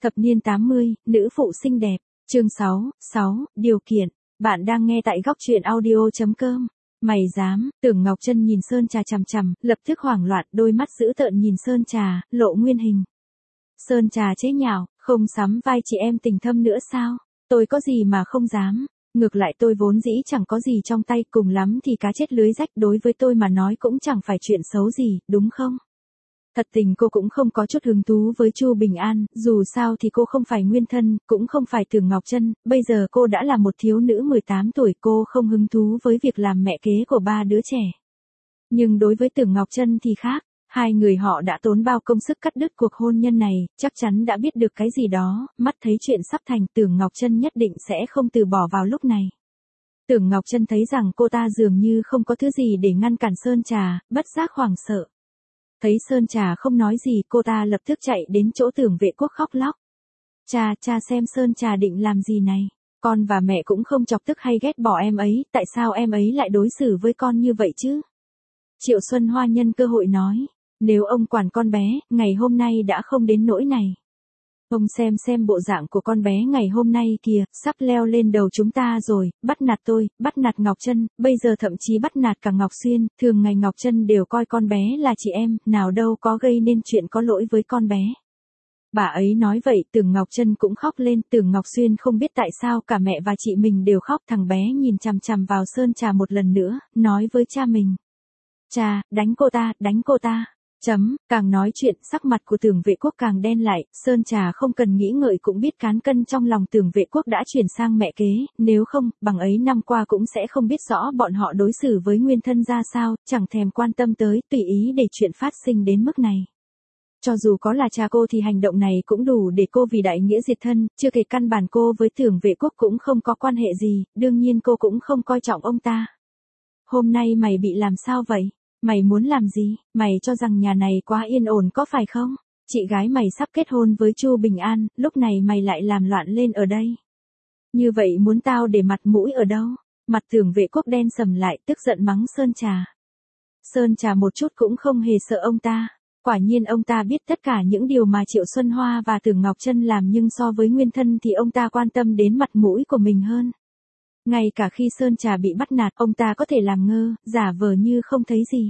Thập niên 80, nữ phụ xinh đẹp. Chương 6, điều kiện. Bạn đang nghe tại góc truyện audio.com. Mày dám? Tưởng Ngọc Trân nhìn Sơn Trà chằm chằm, lập tức hoảng loạn, đôi mắt dữ tợn nhìn Sơn Trà, lộ nguyên hình. Sơn Trà chế nhạo, không sắm vai chị em tình thâm nữa sao? Tôi có gì mà không dám? Ngược lại tôi vốn dĩ chẳng có gì trong tay, cùng lắm thì cá chết lưới rách, đối với tôi mà nói cũng chẳng phải chuyện xấu gì, đúng không? Thật tình cô cũng không có chút hứng thú với Chu Bình An, dù sao thì cô không phải nguyên thân, cũng không phải Tưởng Ngọc Trân, bây giờ cô đã là một thiếu nữ 18 tuổi, cô không hứng thú với việc làm mẹ kế của 3 đứa trẻ. Nhưng đối với Tưởng Ngọc Trân thì khác, hai người họ đã tốn bao công sức cắt đứt cuộc hôn nhân này, chắc chắn đã biết được cái gì đó, mắt thấy chuyện sắp thành, Tưởng Ngọc Trân nhất định sẽ không từ bỏ vào lúc này. Tưởng Ngọc Trân thấy rằng cô ta dường như không có thứ gì để ngăn cản Sơn Trà, bất giác hoảng sợ. Thấy Sơn Trà không nói gì, cô ta lập tức chạy đến chỗ Tưởng Vệ Quốc khóc lóc. Cha xem Sơn Trà định làm gì này? Con và mẹ cũng không chọc tức hay ghét bỏ em ấy, tại sao em ấy lại đối xử với con như vậy chứ? Triệu Xuân Hoa nhân cơ hội nói, nếu ông quản con bé, ngày hôm nay đã không đến nỗi này. Ông xem bộ dạng của con bé ngày hôm nay kìa, sắp leo lên đầu chúng ta rồi, bắt nạt tôi, bắt nạt Ngọc Trân, bây giờ thậm chí bắt nạt cả Ngọc Xuyên, thường ngày Ngọc Trân đều coi con bé là chị em, nào đâu có gây nên chuyện có lỗi với con bé. Bà ấy nói vậy, Tưởng Ngọc Trân cũng khóc lên, Tưởng Ngọc Xuyên không biết tại sao cả mẹ và chị mình đều khóc, thằng bé nhìn chằm chằm vào Sơn Trà một lần nữa, nói với cha mình. Cha, đánh cô ta. Càng nói chuyện, sắc mặt của Tưởng Vệ Quốc càng đen lại, Sơn Trà không cần nghĩ ngợi cũng biết cán cân trong lòng Tưởng Vệ Quốc đã chuyển sang mẹ kế, nếu không, bằng ấy năm qua cũng sẽ không biết rõ bọn họ đối xử với nguyên thân ra sao, chẳng thèm quan tâm tới, tùy ý để chuyện phát sinh đến mức này. Cho dù có là cha cô thì hành động này cũng đủ để cô vì đại nghĩa diệt thân, chưa kể căn bản cô với Tưởng Vệ Quốc cũng không có quan hệ gì, đương nhiên cô cũng không coi trọng ông ta. Hôm nay mày bị làm sao vậy? Mày muốn làm gì? Mày cho rằng nhà này quá yên ổn có phải không? Chị gái mày sắp kết hôn với Chu Bình An, lúc này mày lại làm loạn lên ở đây. Như vậy muốn tao để mặt mũi ở đâu? Mặt Tưởng Vệ Quốc đen sầm lại, tức giận mắng Sơn Trà. Sơn Trà một chút cũng không hề sợ ông ta. Quả nhiên ông ta biết tất cả những điều mà Triệu Xuân Hoa và Tưởng Ngọc Trân làm, nhưng so với nguyên thân thì ông ta quan tâm đến mặt mũi của mình hơn. Ngay cả khi Sơn Trà bị bắt nạt, ông ta có thể làm ngơ, giả vờ như không thấy gì.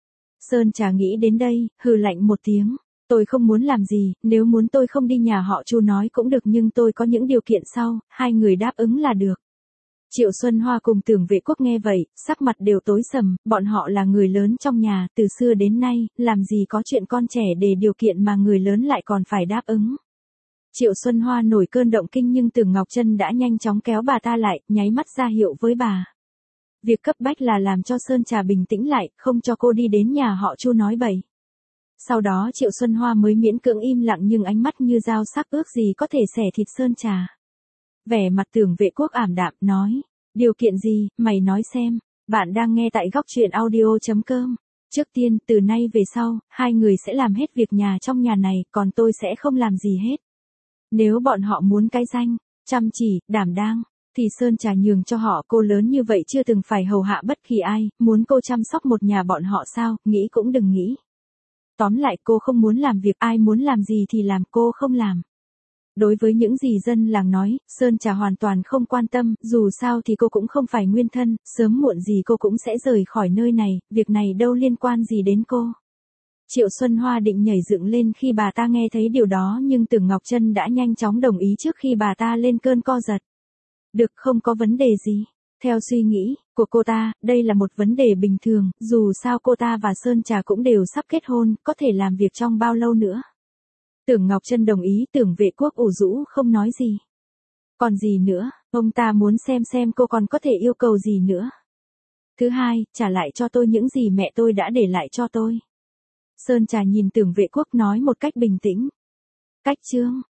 Sơn Trà nghĩ đến đây, hừ lạnh một tiếng. Tôi không muốn làm gì, nếu muốn tôi không đi nhà họ Chu nói cũng được, nhưng tôi có những điều kiện sau, hai người đáp ứng là được. Triệu Xuân Hoa cùng Tưởng Vệ Quốc nghe vậy, sắc mặt đều tối sầm, bọn họ là người lớn trong nhà, từ xưa đến nay, làm gì có chuyện con trẻ để điều kiện mà người lớn lại còn phải đáp ứng. Triệu Xuân Hoa nổi cơn động kinh, nhưng Tưởng Ngọc Trân đã nhanh chóng kéo bà ta lại, nháy mắt ra hiệu với bà. Việc cấp bách là làm cho Sơn Trà bình tĩnh lại, không cho cô đi đến nhà họ Chu nói bậy. Sau đó Triệu Xuân Hoa mới miễn cưỡng im lặng, nhưng ánh mắt như dao sắc, ước gì có thể xẻ thịt Sơn Trà. Vẻ mặt Tưởng Vệ Quốc ảm đạm, nói, điều kiện gì, mày nói xem. Bạn đang nghe tại góc truyện audio.com. Trước tiên, từ nay về sau, hai người sẽ làm hết việc nhà trong nhà này, còn tôi sẽ không làm gì hết. Nếu bọn họ muốn cái danh, chăm chỉ, đảm đang, thì Sơn Trà nhường cho họ, cô lớn như vậy chưa từng phải hầu hạ bất kỳ ai, muốn cô chăm sóc một nhà bọn họ sao, nghĩ cũng đừng nghĩ. Tóm lại cô không muốn làm việc, ai muốn làm gì thì làm, cô không làm. Đối với những gì dân làng nói, Sơn Trà hoàn toàn không quan tâm, dù sao thì cô cũng không phải nguyên thân, sớm muộn gì cô cũng sẽ rời khỏi nơi này, việc này đâu liên quan gì đến cô. Triệu Xuân Hoa định nhảy dựng lên khi bà ta nghe thấy điều đó, nhưng Tưởng Ngọc Trân đã nhanh chóng đồng ý trước khi bà ta lên cơn co giật. Được, không có vấn đề gì. Theo suy nghĩ của cô ta, đây là một vấn đề bình thường, dù sao cô ta và Sơn Trà cũng đều sắp kết hôn, có thể làm việc trong bao lâu nữa. Tưởng Ngọc Trân đồng ý, Tưởng Vệ Quốc ủ rũ không nói gì. Còn gì nữa, ông ta muốn xem cô còn có thể yêu cầu gì nữa. Thứ hai, trả lại cho tôi những gì mẹ tôi đã để lại cho tôi. Sơn Trà nhìn Tưởng Vệ Quốc nói một cách bình tĩnh. Cách chương